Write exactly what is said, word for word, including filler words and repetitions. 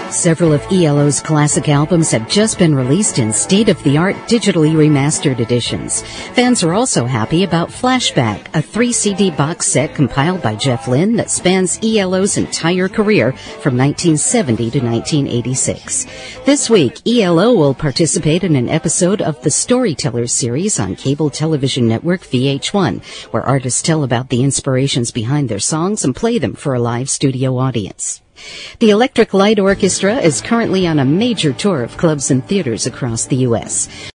Several of E L O's classic albums have just been released in state-of-the-art digitally remastered editions. Fans are also happy about Flashback, a three C D box set compiled by Jeff Lynne that spans E L O's entire career from nineteen seventy to nineteen eighty-six. This week, E L O will participate in an episode of the Storytellers series on cable television network V H one, where artists tell about the inspirations behind their songs and play them for a live studio audience. The Electric Light Orchestra is currently on a major tour of clubs and theaters across the U S